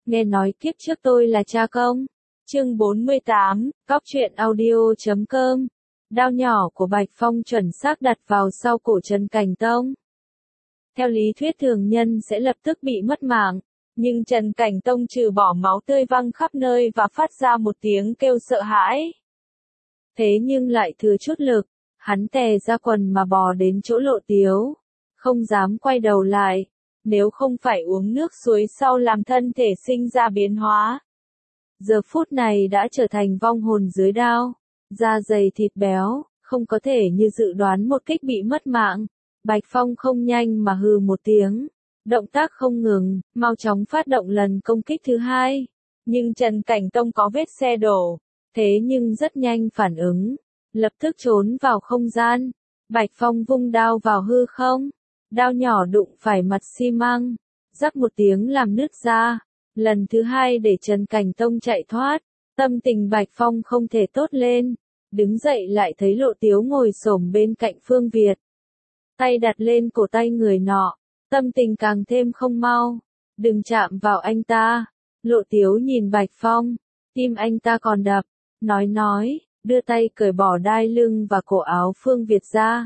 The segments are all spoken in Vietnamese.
nghe nói kiếp trước tôi là cha công. Chương 48, Cóc truyện audio.com. Đao nhỏ của Bạch Phong chuẩn xác đặt vào sau cổ Trần Cảnh Tông. Theo lý thuyết thường nhân sẽ lập tức bị mất mạng, nhưng Trần Cảnh Tông trừ bỏ máu tươi văng khắp nơi và phát ra một tiếng kêu sợ hãi. Thế nhưng lại thừa chút lực, hắn tè ra quần mà bò đến chỗ Lộ Tiếu, không dám quay đầu lại, nếu không phải uống nước suối sau làm thân thể sinh ra biến hóa. Giờ phút này đã trở thành vong hồn dưới đao, da dày thịt béo, không có thể như dự đoán một kích bị mất mạng. Bạch Phong không nhanh mà hừ một tiếng, động tác không ngừng, mau chóng phát động lần công kích thứ hai. Nhưng Trần Cảnh Tông có vết xe đổ, thế nhưng rất nhanh phản ứng, lập tức trốn vào không gian. Bạch Phong vung đao vào hư không, đao nhỏ đụng phải mặt xi măng, rắc một tiếng làm nứt ra. Lần thứ hai để Trần Cảnh Tông chạy thoát, tâm tình Bạch Phong không thể tốt lên, đứng dậy lại thấy Lộ Tiếu ngồi xổm bên cạnh Phương Việt. Tay đặt lên cổ tay người nọ, tâm tình càng thêm không mau, đừng chạm vào anh ta. Lộ Tiếu nhìn Bạch Phong, tim anh ta còn đập, nói, đưa tay cởi bỏ đai lưng và cổ áo Phương Việt ra.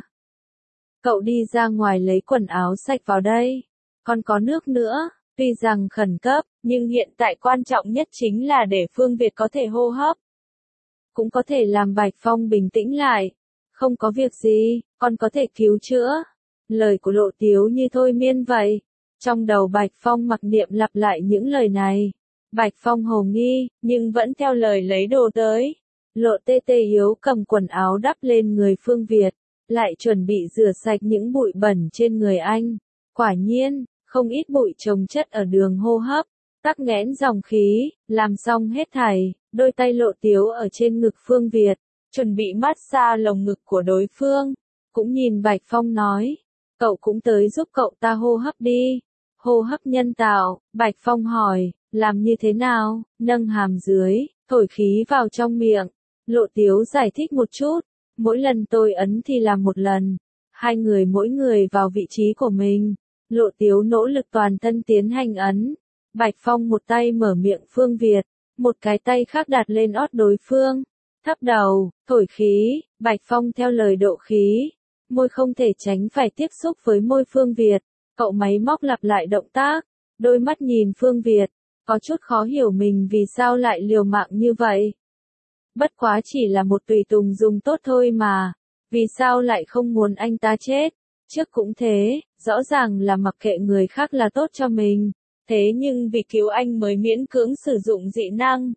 Cậu đi ra ngoài lấy quần áo sạch vào đây, còn có nước nữa. Tuy rằng khẩn cấp, nhưng hiện tại quan trọng nhất chính là để Phương Việt có thể hô hấp. Cũng có thể làm Bạch Phong bình tĩnh lại. Không có việc gì, con có thể cứu chữa. Lời của Lộ Tiếu như thôi miên vậy. Trong đầu Bạch Phong mặc niệm lặp lại những lời này. Bạch Phong hồ nghi, nhưng vẫn theo lời lấy đồ tới. Lộ Tê Tê yếu cầm quần áo đắp lên người Phương Việt, lại chuẩn bị rửa sạch những bụi bẩn trên người anh. Quả nhiên, không ít bụi chồng chất ở đường hô hấp, tắc nghẽn dòng khí, làm xong hết thảy, đôi tay Lộ Tiếu ở trên ngực Phương Việt, chuẩn bị massage lồng ngực của đối phương, cũng nhìn Bạch Phong nói, cậu cũng tới giúp cậu ta hô hấp đi. Hô hấp nhân tạo, Bạch Phong hỏi, làm như thế nào? Nâng hàm dưới, thổi khí vào trong miệng. Lộ Tiếu giải thích một chút, mỗi lần tôi ấn thì làm một lần, hai người mỗi người vào vị trí của mình. Lộ Tiếu nỗ lực toàn thân tiến hành ấn. Bạch Phong một tay mở miệng Phương Việt, một cái tay khác đặt lên ót đối phương. Thấp đầu, thổi khí, Bạch Phong theo lời độ khí. Môi không thể tránh phải tiếp xúc với môi Phương Việt. Cậu máy móc lặp lại động tác. Đôi mắt nhìn Phương Việt, có chút khó hiểu mình vì sao lại liều mạng như vậy. Bất quá chỉ là một tùy tùng dùng tốt thôi mà. Vì sao lại không muốn anh ta chết? Trước cũng thế, rõ ràng là mặc kệ người khác là tốt cho mình, thế nhưng vì cứu anh mới miễn cưỡng sử dụng dị năng.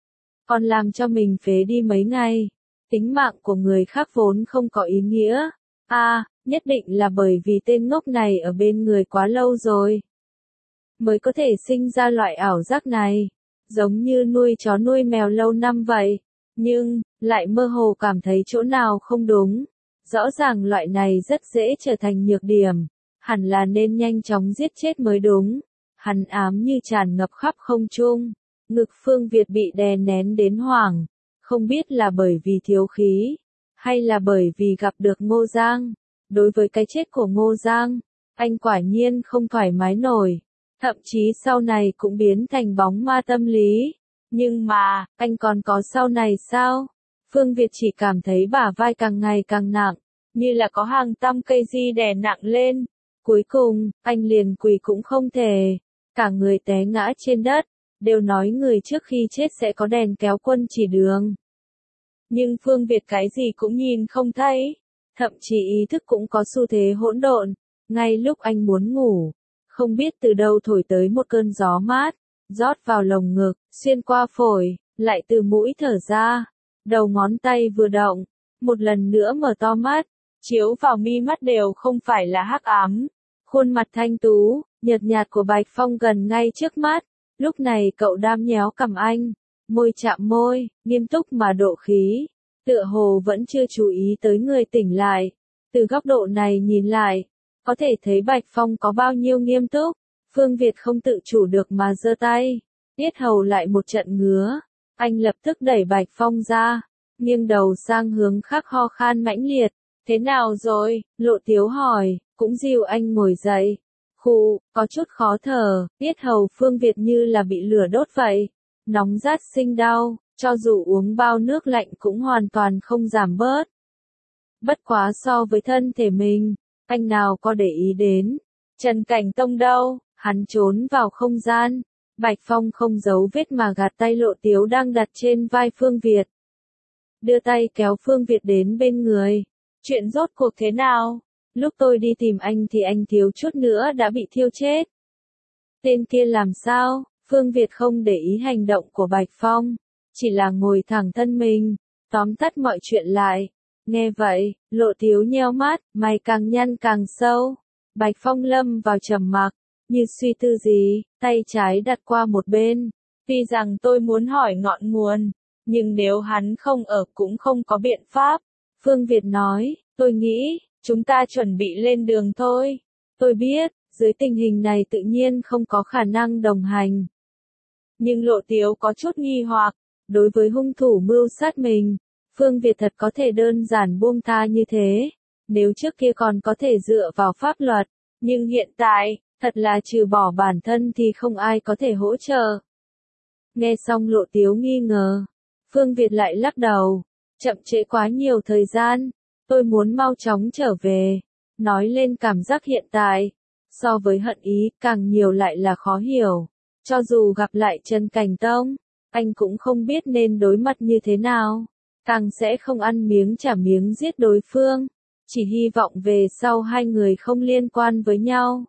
Còn làm cho mình phế đi mấy ngày, tính mạng của người khác vốn không có ý nghĩa. Nhất định là bởi vì tên ngốc này ở bên người quá lâu rồi, mới có thể sinh ra loại ảo giác này, giống như nuôi chó nuôi mèo lâu năm vậy, nhưng, lại mơ hồ cảm thấy chỗ nào không đúng. Rõ ràng loại này rất dễ trở thành nhược điểm, hẳn là nên nhanh chóng giết chết mới đúng. Hắn ám như tràn ngập khắp không trung, ngực Phương Việt bị đè nén đến hoảng, không biết là bởi vì thiếu khí, hay là bởi vì gặp được Ngô Giang. Đối với cái chết của Ngô Giang, anh quả nhiên không thoải mái nổi, thậm chí sau này cũng biến thành bóng ma tâm lý. Nhưng mà, anh còn có sau này sao? Phương Việt chỉ cảm thấy bả vai càng ngày càng nặng, như là có hàng trăm cây di đè nặng lên. Cuối cùng, anh liền quỳ cũng không thể, cả người té ngã trên đất, đều nói người trước khi chết sẽ có đèn kéo quân chỉ đường. Nhưng Phương Việt cái gì cũng nhìn không thấy, thậm chí ý thức cũng có xu thế hỗn độn. Ngay lúc anh muốn ngủ, không biết từ đâu thổi tới một cơn gió mát, rót vào lồng ngực, xuyên qua phổi, lại từ mũi thở ra. Đầu ngón tay vừa động, một lần nữa mở to mắt, chiếu vào mi mắt đều không phải là hắc ám. Khuôn mặt thanh tú, nhợt nhạt của Bạch Phong gần ngay trước mắt, lúc này cậu đam nhéo cằm anh, môi chạm môi, nghiêm túc mà độ khí, tựa hồ vẫn chưa chú ý tới người tỉnh lại. Từ góc độ này nhìn lại, có thể thấy Bạch Phong có bao nhiêu nghiêm túc. Phương Việt không tự chủ được mà giơ tay, yết hầu lại một trận ngứa. Anh lập tức đẩy Bạch Phong ra, nghiêng đầu sang hướng khác ho khan mãnh liệt. Thế nào rồi? Lộ Tiếu hỏi, cũng dìu anh ngồi dậy. Khụ, có chút khó thở, yết hầu Phương Việt như là bị lửa đốt vậy. Nóng rát sinh đau, cho dù uống bao nước lạnh cũng hoàn toàn không giảm bớt. Bất quá so với thân thể mình, anh nào có để ý đến. Trần Cảnh Tông đâu, hắn trốn vào không gian. Bạch Phong không giấu vết mà gạt tay Lộ Tiếu đang đặt trên vai Phương Việt. Đưa tay kéo Phương Việt đến bên người. Chuyện rốt cuộc thế nào? Lúc tôi đi tìm anh thì anh thiếu chút nữa đã bị thiêu chết. Tên kia làm sao? Phương Việt không để ý hành động của Bạch Phong. Chỉ là ngồi thẳng thân mình, tóm tắt mọi chuyện lại. Nghe vậy, Lộ Tiếu nheo mắt, mày càng nhăn càng sâu. Bạch Phong lâm vào trầm mặc, như suy tư gì, tay trái đặt qua một bên. Tuy rằng tôi muốn hỏi ngọn nguồn, nhưng nếu hắn không ở cũng không có biện pháp. Phương Việt nói, tôi nghĩ, chúng ta chuẩn bị lên đường thôi. Tôi biết, dưới tình hình này tự nhiên không có khả năng đồng hành. Nhưng Lộ Tiếu có chút nghi hoặc, đối với hung thủ mưu sát mình, Phương Việt thật có thể đơn giản buông tha như thế. Nếu trước kia còn có thể dựa vào pháp luật, nhưng hiện tại, thật là trừ bỏ bản thân thì không ai có thể hỗ trợ. Nghe xong Lộ Tiếu nghi ngờ, Phương Việt lại lắc đầu, chậm trễ quá nhiều thời gian, tôi muốn mau chóng trở về. Nói lên cảm giác hiện tại, so với hận ý càng nhiều lại là khó hiểu. Cho dù gặp lại Trần Cảnh Tông, anh cũng không biết nên đối mặt như thế nào, càng sẽ không ăn miếng trả miếng giết đối phương, chỉ hy vọng về sau hai người không liên quan với nhau.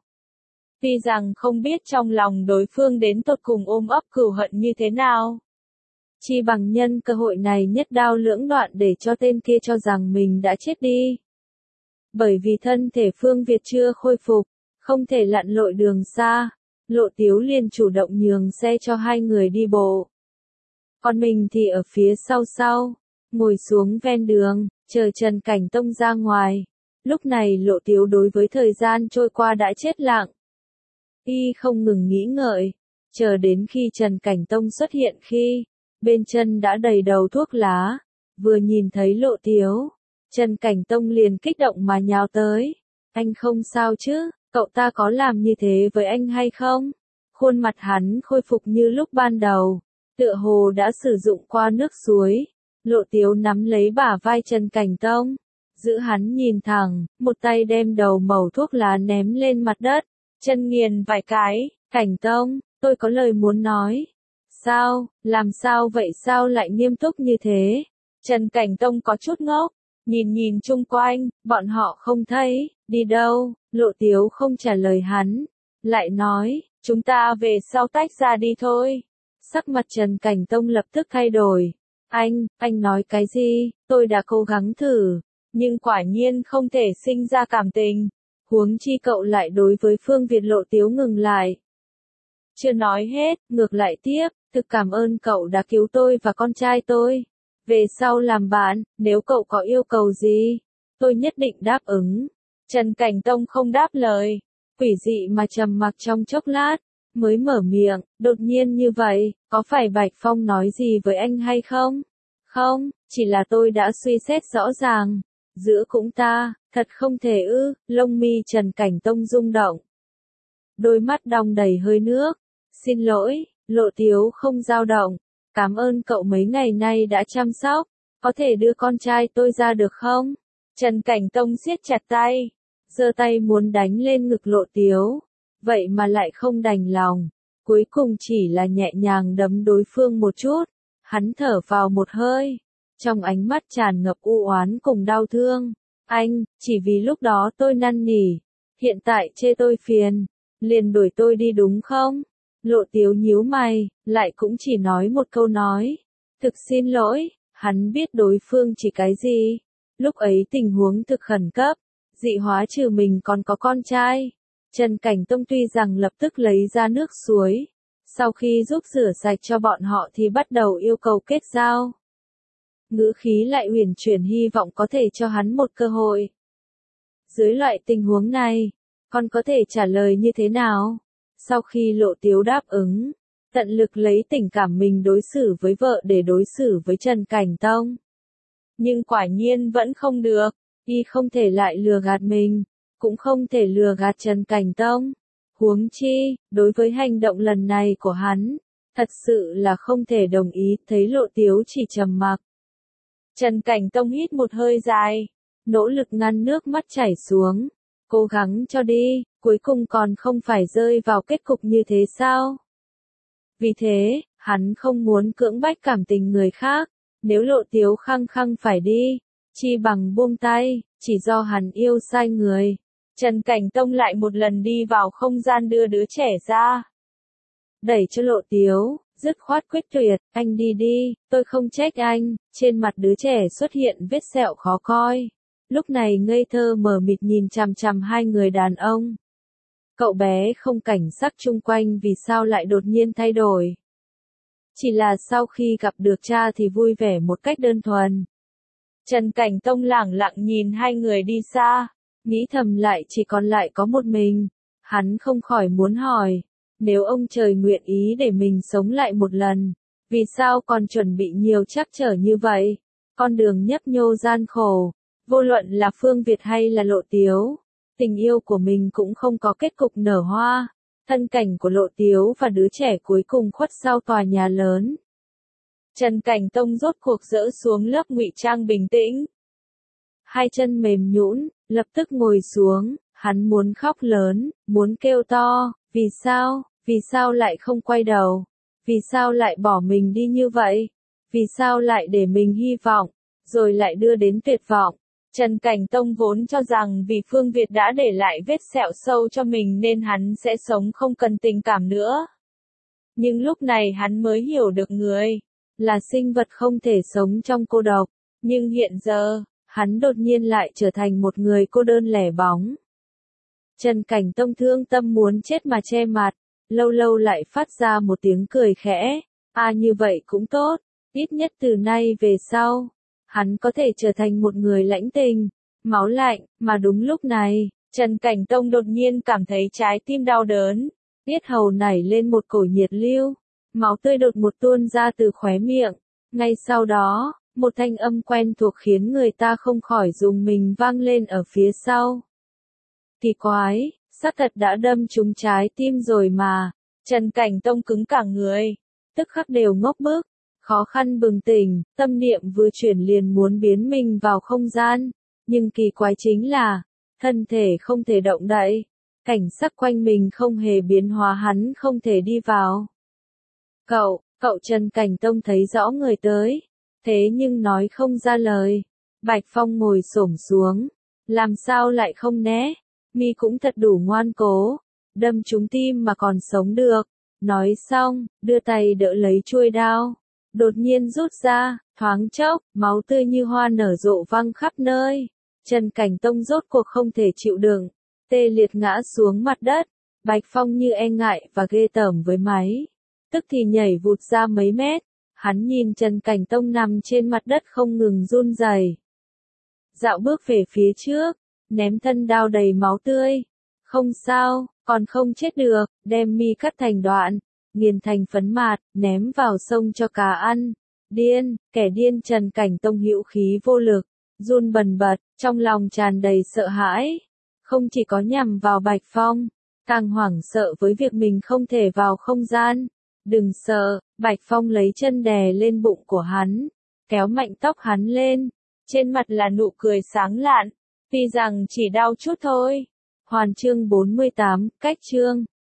Tuy rằng không biết trong lòng đối phương đến tột cùng ôm ấp cừu hận như thế nào. Chi bằng nhân cơ hội này nhất đao lưỡng đoạn để cho tên kia cho rằng mình đã chết đi. Bởi vì thân thể Phương Việt chưa khôi phục, không thể lặn lội đường xa, Lộ Tiếu liền chủ động nhường xe cho hai người đi bộ. Còn mình thì ở phía sau, ngồi xuống ven đường, chờ Trần Cảnh Tông ra ngoài. Lúc này Lộ Tiếu đối với thời gian trôi qua đã chết lặng. Y không ngừng nghĩ ngợi, chờ đến khi Trần Cảnh Tông xuất hiện khi, bên chân đã đầy đầu thuốc lá, vừa nhìn thấy Lộ Tiếu, Trần Cảnh Tông liền kích động mà nhào tới. Anh không sao chứ, cậu ta có làm như thế với anh hay không? Khuôn mặt hắn khôi phục như lúc ban đầu, tựa hồ đã sử dụng qua nước suối. Lộ Tiếu nắm lấy bả vai Trần Cảnh Tông, giữ hắn nhìn thẳng, một tay đem đầu mẩu thuốc lá ném lên mặt đất, chân nghiền vài cái. Cảnh Tông, tôi có lời muốn nói. Sao, làm sao vậy, sao lại nghiêm túc như thế? Trần Cảnh Tông có chút ngốc, nhìn chung quanh, bọn họ không thấy, đi đâu. Lộ Tiếu không trả lời hắn, lại nói, chúng ta về sau tách ra đi thôi. Sắc mặt Trần Cảnh Tông lập tức thay đổi. Anh nói cái gì? Tôi đã cố gắng thử, nhưng quả nhiên không thể sinh ra cảm tình. Huống chi cậu lại đối với Phương Việt. Lộ Tiếu ngừng lại. Chưa nói hết, ngược lại tiếp, thực cảm ơn cậu đã cứu tôi và con trai tôi. Về sau làm bạn, nếu cậu có yêu cầu gì, tôi nhất định đáp ứng. Trần Cảnh Tông không đáp lời, quỷ dị mà trầm mặc trong chốc lát, mới mở miệng, đột nhiên như vậy, có phải Bạch Phong nói gì với anh hay không? Không, chỉ là tôi đã suy xét rõ ràng, giữa cũng ta, thật không thể ư. Lông mi Trần Cảnh Tông rung động. Đôi mắt đong đầy hơi nước. Xin lỗi, Lộ Tiếu không dao động. Cảm ơn cậu mấy ngày nay đã chăm sóc, có thể đưa con trai tôi ra được không? Trần Cảnh Tông siết chặt tay, giơ tay muốn đánh lên ngực Lộ Tiếu, vậy mà lại không đành lòng, cuối cùng chỉ là nhẹ nhàng đấm đối phương một chút. Hắn thở vào một hơi, trong ánh mắt tràn ngập u oán cùng đau thương. Anh, chỉ vì lúc đó tôi năn nỉ, hiện tại chê tôi phiền, liền đuổi tôi đi đúng không? Lộ Tiếu nhíu mày, lại cũng chỉ nói một câu nói. Thực xin lỗi, hắn biết đối phương chỉ cái gì. Lúc ấy tình huống thực khẩn cấp, dị hóa trừ mình còn có con trai. Trần Cảnh Tông tuy rằng lập tức lấy ra nước suối, sau khi giúp rửa sạch cho bọn họ thì bắt đầu yêu cầu kết giao. Ngữ khí lại uyển chuyển hy vọng có thể cho hắn một cơ hội. Dưới loại tình huống này, con có thể trả lời như thế nào? Sau khi Lộ Tiếu đáp ứng, tận lực lấy tình cảm mình đối xử với vợ để đối xử với Trần Cảnh Tông. Nhưng quả nhiên vẫn không được, y không thể lại lừa gạt mình, cũng không thể lừa gạt Trần Cảnh Tông. Huống chi, đối với hành động lần này của hắn, thật sự là không thể đồng ý, thấy Lộ Tiếu chỉ trầm mặc. Trần Cảnh Tông hít một hơi dài, nỗ lực ngăn nước mắt chảy xuống, cố gắng cho đi, cuối cùng còn không phải rơi vào kết cục như thế sao? Vì thế, hắn không muốn cưỡng bách cảm tình người khác, nếu Lộ Tiếu khăng khăng phải đi, chi bằng buông tay, chỉ do hắn yêu sai người. Trần Cảnh Tông lại một lần đi vào không gian đưa đứa trẻ ra. Đẩy cho Lộ Tiếu, dứt khoát quyết tuyệt, anh đi đi, tôi không trách anh, trên mặt đứa trẻ xuất hiện vết sẹo khó coi. Lúc này ngây thơ mờ mịt nhìn chằm chằm hai người đàn ông. Cậu bé không cảnh sắc chung quanh vì sao lại đột nhiên thay đổi. Chỉ là sau khi gặp được cha thì vui vẻ một cách đơn thuần. Trần Cảnh Tông lẳng lặng nhìn hai người đi xa, nghĩ thầm lại chỉ còn lại có một mình. Hắn không khỏi muốn hỏi, nếu ông trời nguyện ý để mình sống lại một lần, vì sao còn chuẩn bị nhiều trắc trở như vậy? Con đường nhấp nhô gian khổ, vô luận là Phương Việt hay là Lộ Tiếu, tình yêu của mình cũng không có kết cục nở hoa. Thân cảnh của Lộ Tiếu và đứa trẻ cuối cùng khuất sau tòa nhà lớn. Trần Cảnh Tông rốt cuộc dỡ xuống lớp ngụy trang bình tĩnh. Hai chân mềm nhũn, lập tức ngồi xuống, hắn muốn khóc lớn, muốn kêu to, vì sao lại không quay đầu? Vì sao lại bỏ mình đi như vậy? Vì sao lại để mình hy vọng, rồi lại đưa đến tuyệt vọng? Trần Cảnh Tông vốn cho rằng vì Phương Việt đã để lại vết sẹo sâu cho mình nên hắn sẽ sống không cần tình cảm nữa. Nhưng lúc này hắn mới hiểu được người là sinh vật không thể sống trong cô độc. Nhưng hiện giờ, hắn đột nhiên lại trở thành một người cô đơn lẻ bóng. Trần Cảnh Tông thương tâm muốn chết mà che mặt, lâu lâu lại phát ra một tiếng cười khẽ. Như vậy cũng tốt, ít nhất từ nay về sau, hắn có thể trở thành một người lãnh tình, máu lạnh, mà đúng lúc này, Trần Cảnh Tông đột nhiên cảm thấy trái tim đau đớn, yết hầu nảy lên một cổ nhiệt lưu, máu tươi đột ngột tuôn ra từ khóe miệng. Ngay sau đó, một thanh âm quen thuộc khiến người ta không khỏi rùng mình vang lên ở phía sau. Kỳ quái, xác thật đã đâm trúng trái tim rồi mà. Trần Cảnh Tông cứng cả người, tức khắc đều ngốc bức, khó khăn bừng tỉnh, tâm niệm vừa chuyển liền muốn biến mình vào không gian, nhưng kỳ quái chính là, thân thể không thể động đậy, cảnh sắc quanh mình không hề biến hóa, hắn không thể đi vào. Cậu Trần Cảnh Tông thấy rõ người tới, thế nhưng nói không ra lời. Bạch Phong ngồi xổm xuống, làm sao lại không né, mi cũng thật đủ ngoan cố, đâm trúng tim mà còn sống được. Nói xong, đưa tay đỡ lấy chuôi đao, đột nhiên rút ra, thoáng chốc, máu tươi như hoa nở rộ văng khắp nơi. Trần Cảnh Tông rốt cuộc không thể chịu đựng, tê liệt ngã xuống mặt đất. Bạch Phong như e ngại và ghê tởm với máy, tức thì nhảy vụt ra mấy mét. Hắn nhìn Trần Cảnh Tông nằm trên mặt đất không ngừng run rẩy, dạo bước về phía trước, ném thân đao đầy máu tươi. Không sao, còn không chết được, đem mi cắt thành đoạn, nghiền thành phấn mạt, ném vào sông cho cá ăn. Điên, kẻ điên. Trần Cảnh Tông hữu khí vô lực, run bần bật, trong lòng tràn đầy sợ hãi. Không chỉ có nhằm vào Bạch Phong, càng hoảng sợ với việc mình không thể vào không gian. Đừng sợ, Bạch Phong lấy chân đè lên bụng của hắn, kéo mạnh tóc hắn lên, trên mặt là nụ cười sáng lạn, tuy rằng chỉ đau chút thôi. Hoàn chương 48, cách chương.